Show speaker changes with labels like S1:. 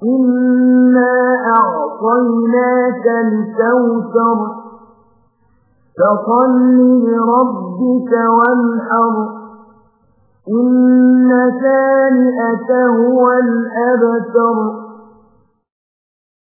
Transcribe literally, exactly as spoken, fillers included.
S1: إنا أعطيناك الكوثر فصل لربك وانحر إن ثانئك هو الأبتر.